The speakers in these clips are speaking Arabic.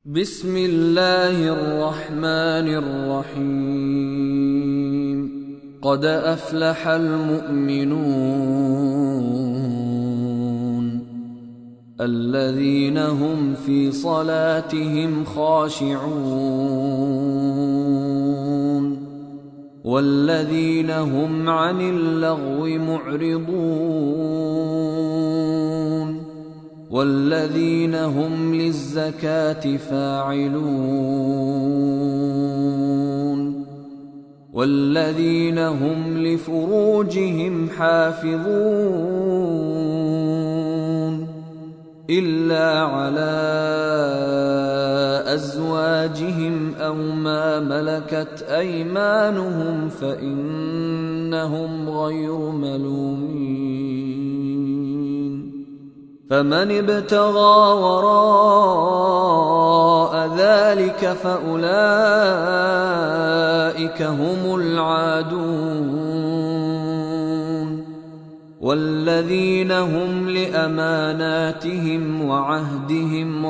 بسم الله الرحمن الرحيم. قد أفلح المؤمنون الذين هم في صلاتهم خاشعون والذين هم عن اللغو معرضون والذين هم للزكاة فاعلون والذين هم لفروجهم حافظون إلا على أزواجهم أو ما ملكت أيمانهم فإنهم غير ملومين. فمن ابتغى وراء ذلك فأولئك هم العادون والذين هم لأماناتهم وعهدهم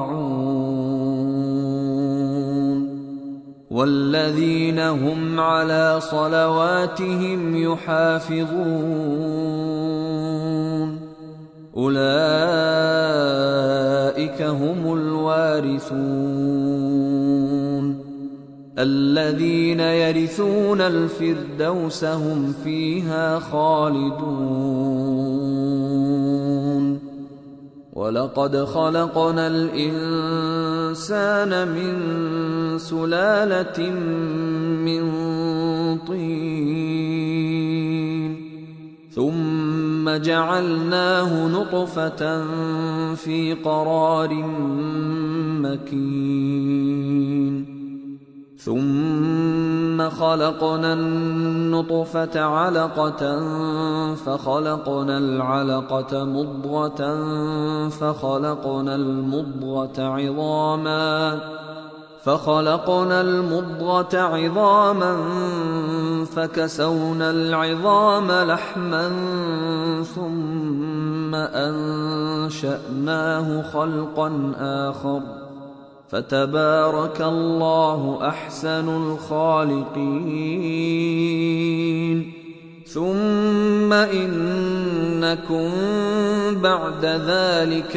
راعون والذين هم على صلواتهم يحافظون أولئك هم الوارثون الذين يرثون الفردوس هم فيها خالدون. ولقد خلقنا الإنسان من سلالة من طين ثم جعلناه نطفة في قرار مكين ثم خلقنا النطفة علقة فخلقنا العلقة مضغة فخلقنا المضغة عظاما فكسونا العظام لحما ثم أنشأناه خلقا آخر فتبارك الله أحسن الخالقين. ثم إنكم بعد ذلك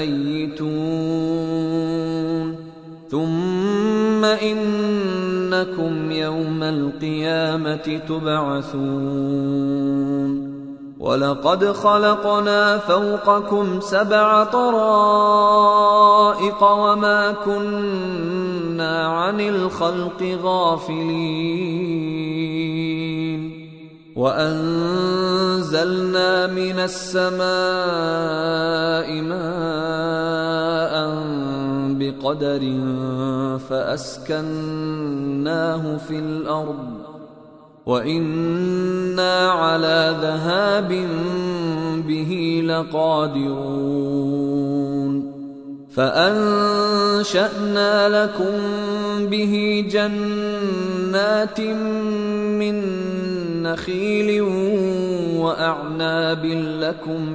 لميتون ثم إنكم يوم القيامة تبعثون. ولقد خلقنا فوقكم 7 طرائق وما كنا عن الخلق غافلين وأنزلنا من السماء ماء بقدر فأسكناه في الأرض وإنا على ذهاب به لقادرون. فأنشأنا لكم به جنات من نخيل وأعناب لكم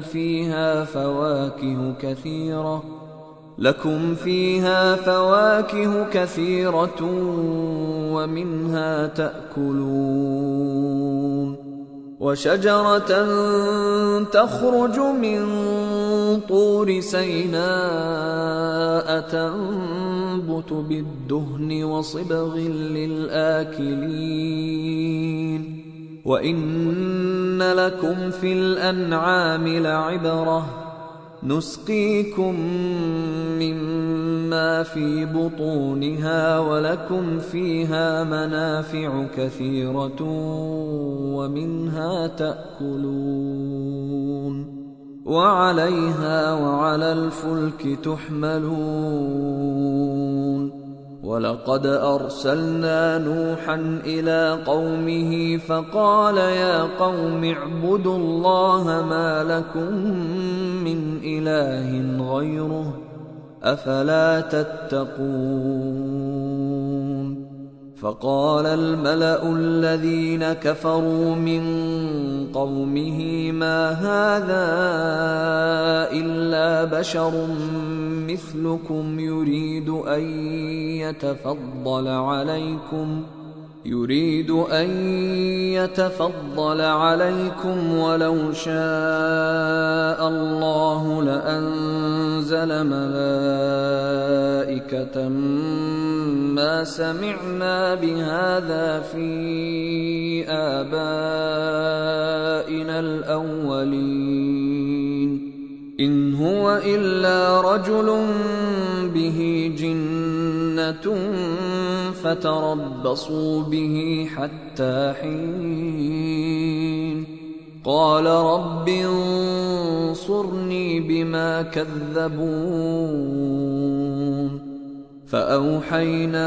فيها فواكه كثيرة ومنها تأكلون. وشجرة تخرج من طور سيناء تنبت بالدهن وصبغ للآكلين وإن لكم في الأنعام لعبرة نسقيكم مما في بطونها ولكم فيها منافع كثيرة ومنها تأكلون وعليها وعلى الفلك تحملون. ولقد أرسلنا نوحا إلى قومه فقال يا قوم اعبدوا الله ما لكم من إله غيره أفلا تتقون. فقال الملأ الذين كفروا من قومه ما هذا إلا بشر مثلكم يريد أن يتفضل عليكم ولو شاء الله لأنزل ملائكة ما سمعنا بهذا في آبائنا الأولين إن هو إلا رجل به جنة فتربصوا به حتى حين قال رب انصرني بما كذبون فأوحينا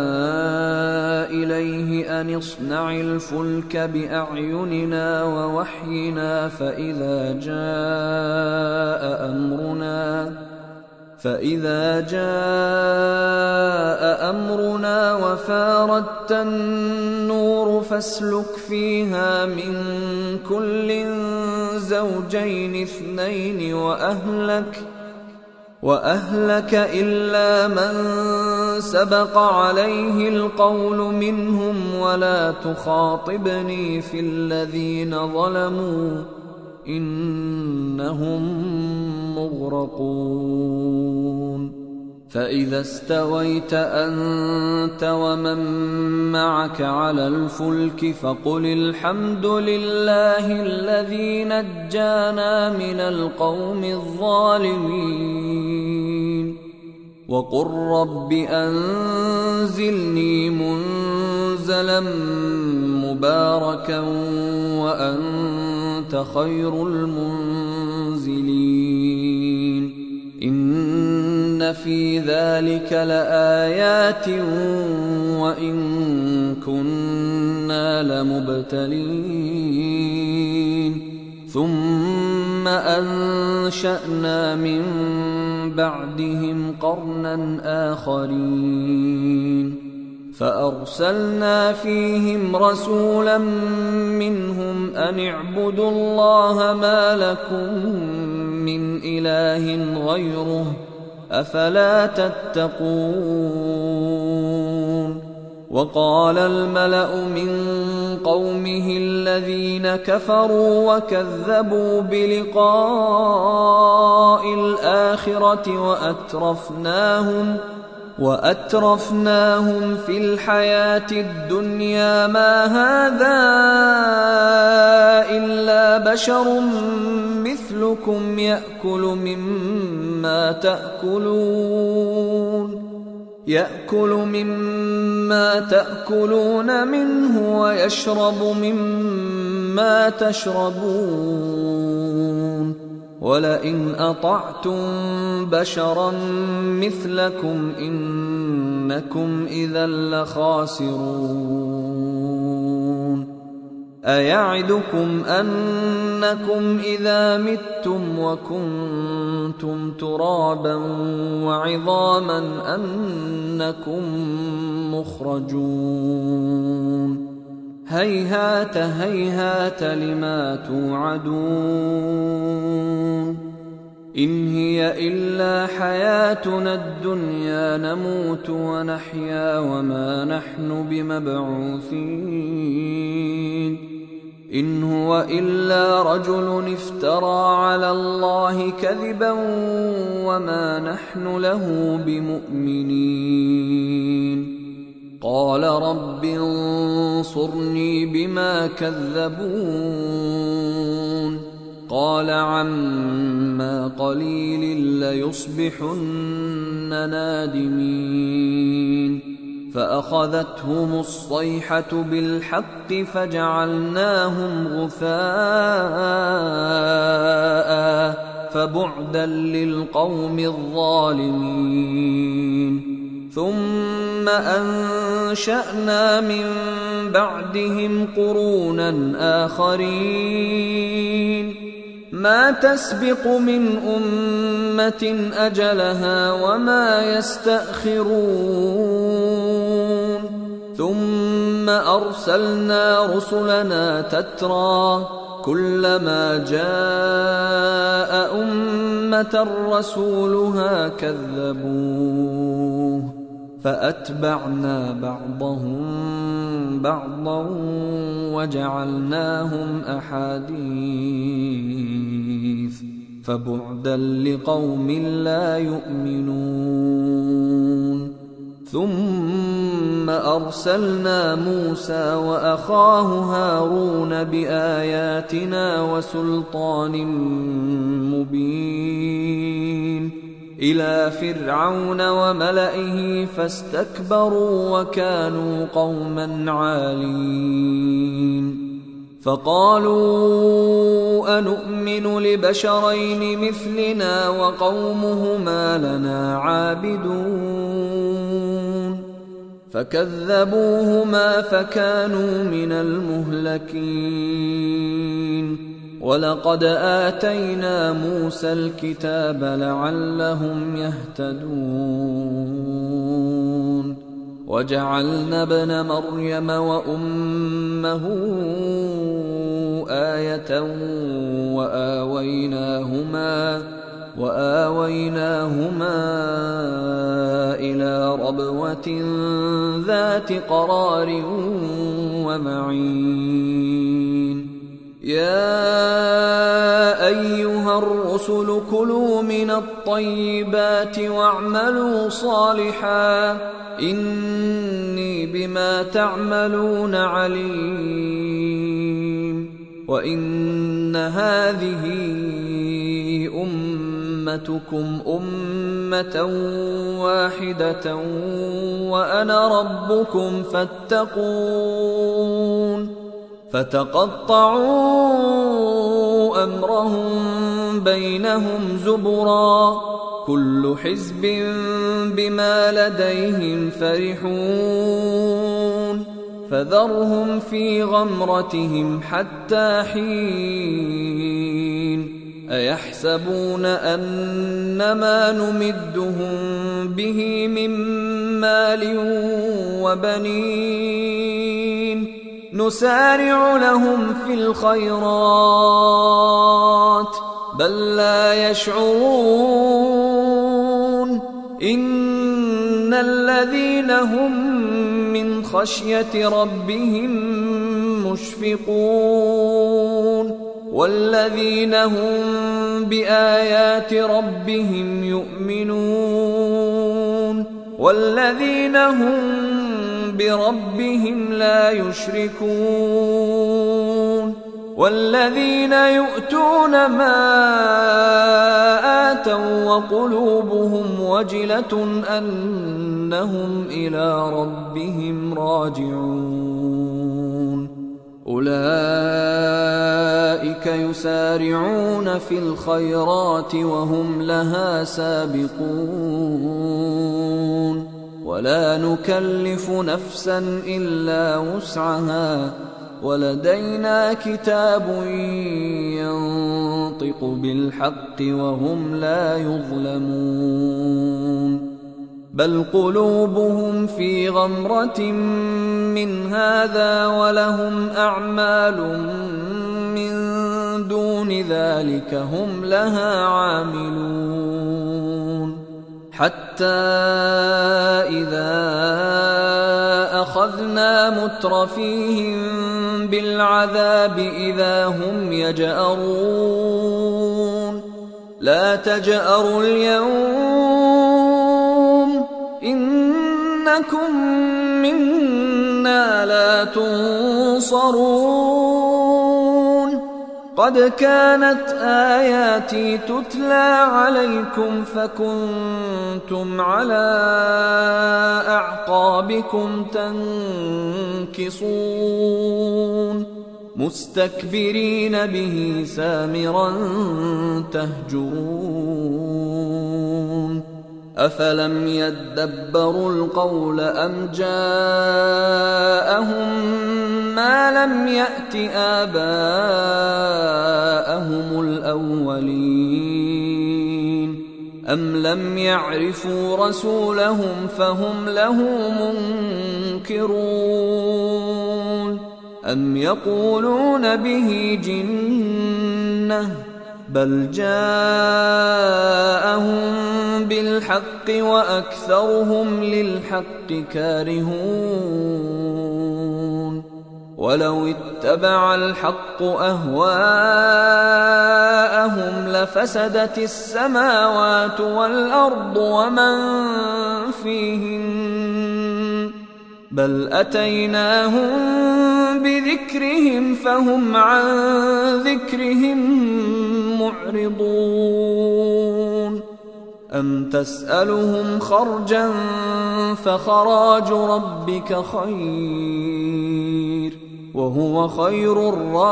إليه أن اصنع الفلك بأعيننا ووحينا فإذا جاء أمرنا وفاردت النور فاسلك فيها من كل زوجين اثنين وأهلك إلا من سبق عليه القول منهم ولا تخاطبني في الذين ظلموا إنهم مغرقون فإذا استويت أنت ومن معك على الفلك فقل الحمد لله الذي نجانا من القوم الظالمين وقل رب أنزلني منزلا مباركا وأنت خير المنزلين إن في ذلك لآيات وإن كنا لمبتلين ثم أنشأنا من بعدهم قرنا آخرين فأرسلنا فيهم رسولا منهم أن اعبدوا الله ما لكم من إله غيره أفلا تتقون وقال الملأ من قومه الذين كفروا وكذبوا بلقاء الآخرة وأترفناهم في الحياة الدنيا ما هذا إلا بشر مثلكم يأكل مما تأكلون منه ويشرب مما تشربون ولئن أطعتم بشرا مثلكم إنكم إذا لخاسرون أيعدكم أنكم إذا متم وكنتم ترابا وعظاما أنكم مخرجون هيهات هيهات لما توعدون إن هي إلا حياتنا الدنيا نموت ونحيا وما نحن بمبعوثين إن هو إلا رجل افترى على الله كذبا وما نحن له بمؤمنين قال رب انصرني بما كذبون قال عما قليل ليصبحن نادمين فأخذتهم الصيحة بالحق فجعلناهم غثاء فبعدا للقوم الظالمين ثم أنشأنا من بعدهم قرونا آخرين ما تسبق من أمة أجلها وما يستأخرون ثم أرسلنا رسلنا تترى كلما جاء أمة رسولها كذبوه فأتبعنا بعضهم بعضا وجعلناهم أحاديث فبعدا لقوم لا يؤمنون. ثم أرسلنا موسى وأخاه هارون بآياتنا وسلطان مبين إلى فرعون وملئه فاستكبروا وكانوا قوما عالين. فقالوا أنؤمن لبشرين مثلنا وقومهما لنا عابدون فكذبوهما فكانوا من المهلكين. ولقد آتينا موسى الكتاب لعلهم يهتدون وجعلنا ابن مريم وأمه آية وآويناهما إلى ربوة ذات قرار ومعين. يا أيها الرسل كلوا من الطيبات واعملوا صالحا إني بما تعملون عليم. وإن هذه أمتكم أمة واحدة وأنا ربكم فاتقون. فتقطعوا أمرهم بينهم زبرا كل حزب بما لديهم فرحون. فذرهم في غمرتهم حتى حين. أيحسبون أنما نمدهم به من مال وبنين نسارع لهم في الخيرات بل لا يشعرون. إن الذين هم من خشية ربهم مشفقون والذين هم بآيات ربهم يؤمنون والذين هم بربهم لا يشركون والذين يؤتون ما آتوا وقلوبهم وجلة أنهم إلى ربهم راجعون. أولئك يسارعون في الخيرات وهم لها سابقون ولا نكلف نفسا إلا وسعها ولدينا كتاب ينطق بالحق وهم لا يظلمون. بل قلوبهم في غمرة من هذا ولهم أعمال من دون ذلك هم لها عاملون. حتى إذا أخذنا مترفيهم بالعذاب إذا هم يجأرون. لا تجأروا اليوم إنكم منا لا تنصرون. قد كانت آياتي تتلى عليكم فكنتم على أعقابكم تنكصون مستكبرين به سامرا تهجرون. أفلم يدبروا القول أم جاءهم ما لم يأت آباءهم الأولين أم لم يعرفوا رسولهم فهم له منكرون أم يقولون به جنة بل جاءهم بالحق وأكثرهم للحق كارهون ولو اتبع الحق أهواءهم لفسدت السماوات والأرض ومن فيهن بل أتيناهم بذكرهم فهم عن ذكرهم معرضون أم تسألهم خرجا فخراج ربك خير وهو خير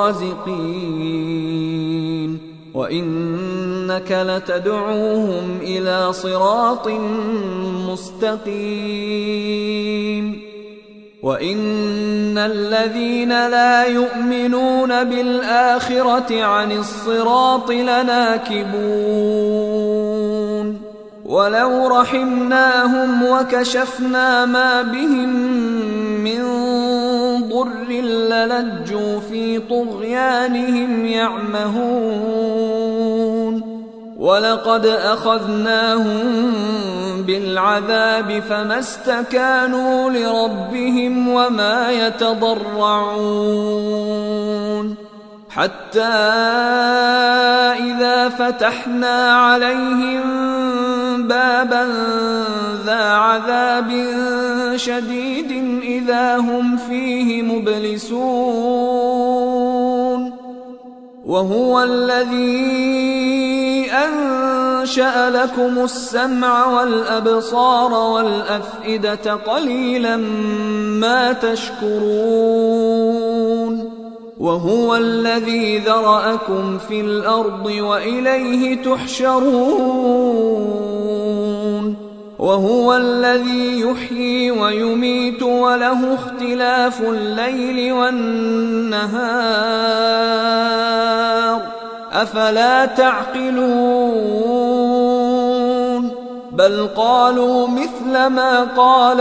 الرازقين وإنك لتدعوهم إلى صراط مستقيم وإن الذين لا يؤمنون بالآخرة عن الصراط لناكبون ولو رحمناهم وكشفنا ما بهم من ضر للجوا في طغيانهم يعمهون ولقد أخذناهم بالعذاب فما استكانوا لربهم وما يتضرعون حتى إذا فتحنا عليهم بابا ذا عذاب شديد إذا هم فيه مبلسون وهو الذي أنشأ لكم السمع والأبصار والأفئدة قليلا ما تشكرون وهو الذي ذرأكم في الأرض وإليه تحشرون وهو الذي يحيي ويميت وله اختلاف الليل والنهار أفلا تعقلون بل قالوا مثل ما قال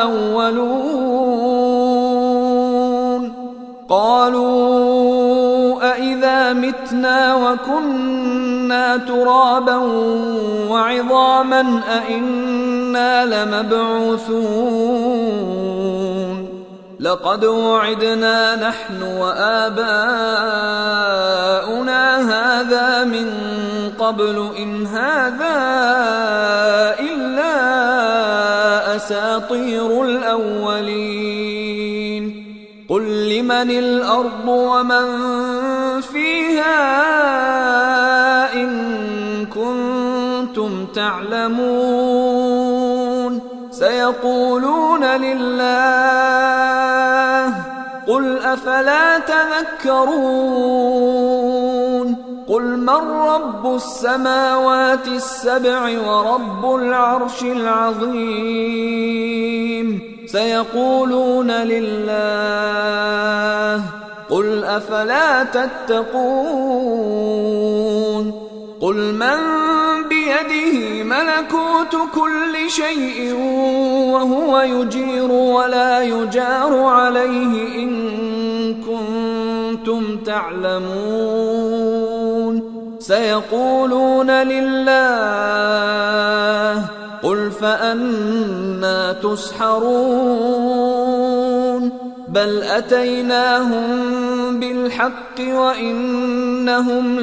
الأولون قالوا أإذا متنا وكنا ترابا وعظاما أإنا لمبعوثون لقد وعدنا نحن وآباؤنا هذا من قبل إن هذا إلا أساطير الأولين قل لمن الأرض ومن فيها إن كنتم تعلمون سيقولون لله قل أفلا تذكرون قل من رب السماوات السبع ورب العرش العظيم سيقولون لله قل أفلا تتقون قل من بيده ملكوت كل شيء وهو يجير ولا يجار عليه إن كنتم تعلمون سيقولون لله قل فأنى تسحرون بل أتيناهم بالحق وإنهم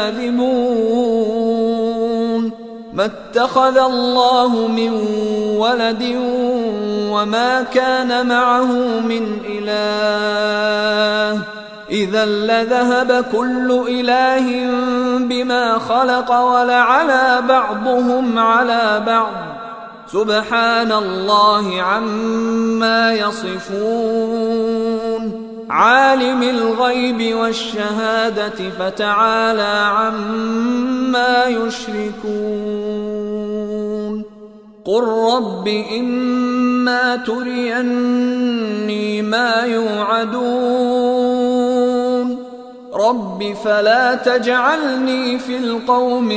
لكاذبون ما اتخذ الله من ولد وما كان معه من إله إذا لذهب كل إله بما خلق ولعلى بعضهم على بعض سبحان الله عما يصفون عالم الغيب والشهادة فتعالى عما يشركون قل رب إما تريني ما يوعدون رب فلا تجعلني في القوم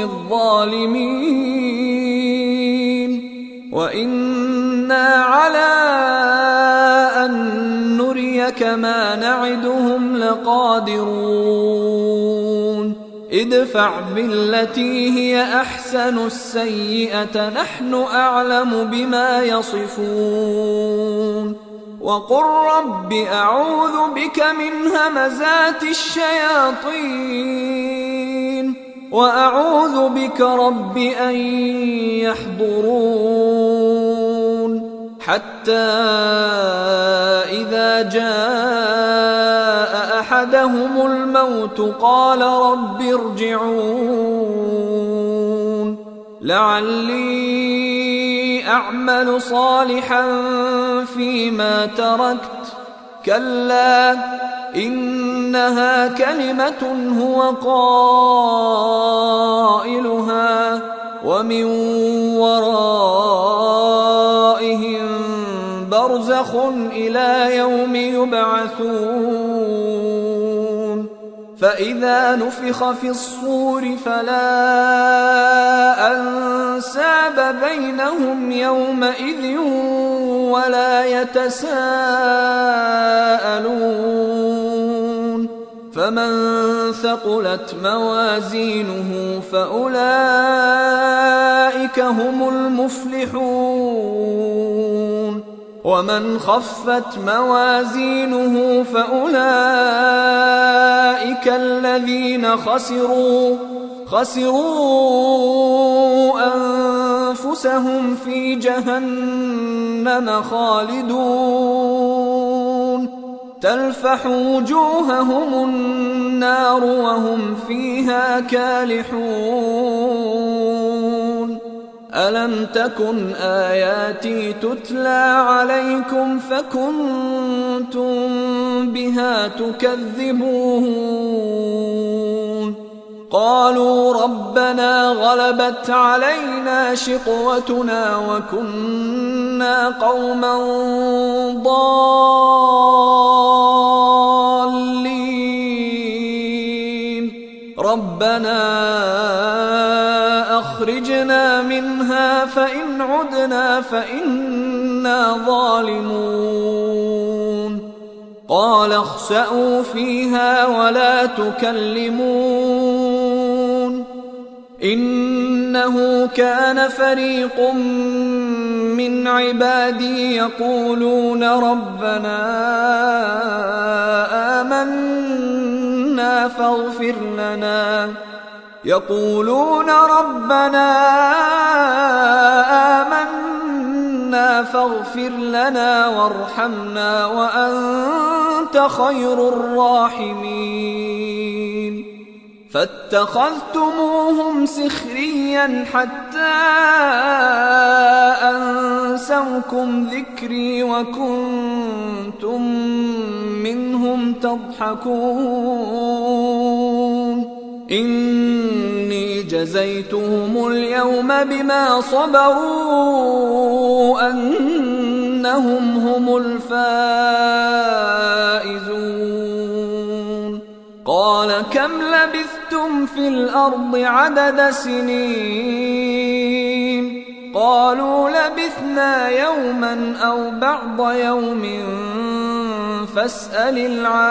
الظالمين وإنا على أن نريك ما نعدهم لقادرون ادفع بالتي هي أحسن السيئة نحن أعلم بما يصفون وقل رب أعوذ بك من همزات الشياطين وأعوذ بك رب أن يحضرون حتى إذا جاء أحدهم الموت قال رب ارجعون لعلي أعمل صالحا فيما تركت كلا إنها كلمة هو قائلها ومن ورائهم برزخ إلى يوم يبعثون فإذا نفخ في الصور فلا أنساب بينهم يومئذ ولا يتساءلون فمن ثقلت موازينه فأولئك هم المفلحون ومن خفت موازينه فأولئك الذين خسروا أنفسهم في جهنم خالدون تلفح وجوههم النار وهم فيها كالحون ألم تكن آياتي تتلى عليكم فكنتم بها تكذبون قالوا ربنا غلبت علينا شقوتنا وكنا قوما ضالين ربنا أخرجنا منها فإن عدنا فإنا ظالمون قال اخسئوا فيها ولا تكلمون إنه كان فريق من عبادي يقولون ربنا آمنا فاغفر لنا وارحمنا وأنت خير الراحمين فاتخذتموهم سخريا حتى أنسوكم ذكري وكنتم منهم تضحكون إني جزيتهم اليوم بما صبروا أنهم هم الفائزون قال كم لبثتم في الأرض عدد سنين قالوا لبثنا يوما أو بعض يوم فاسأل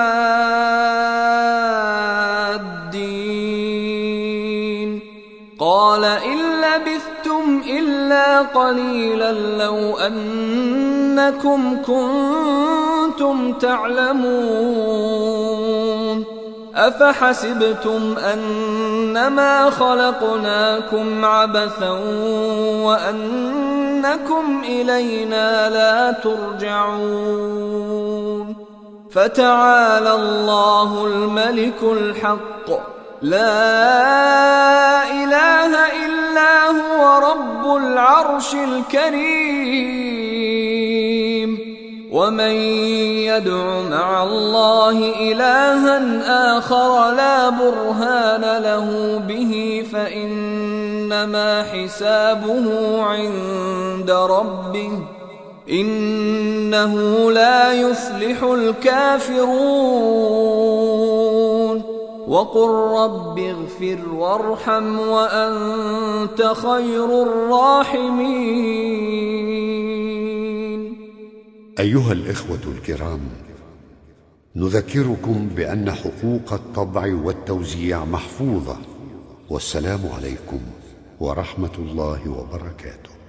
العادين قال إن لبثتم إلا قليلا لو أنكم كنتم تعلمون أفحسبتم أنما خلقناكم عبثا وأنكم إلينا لا ترجعون فتعالى الله الملك الحق لا إله إلا هو رب العرش الكريم ومن يدع مع الله إلها آخر لا برهان له به فإنما حسابه عند ربه إنه لا يفلح الكافرون وقل رب اغفر وارحم وأنت خير الراحمين. أيها الإخوة الكرام، نذكركم بأن حقوق الطبع والتوزيع محفوظة. والسلام عليكم ورحمة الله وبركاته.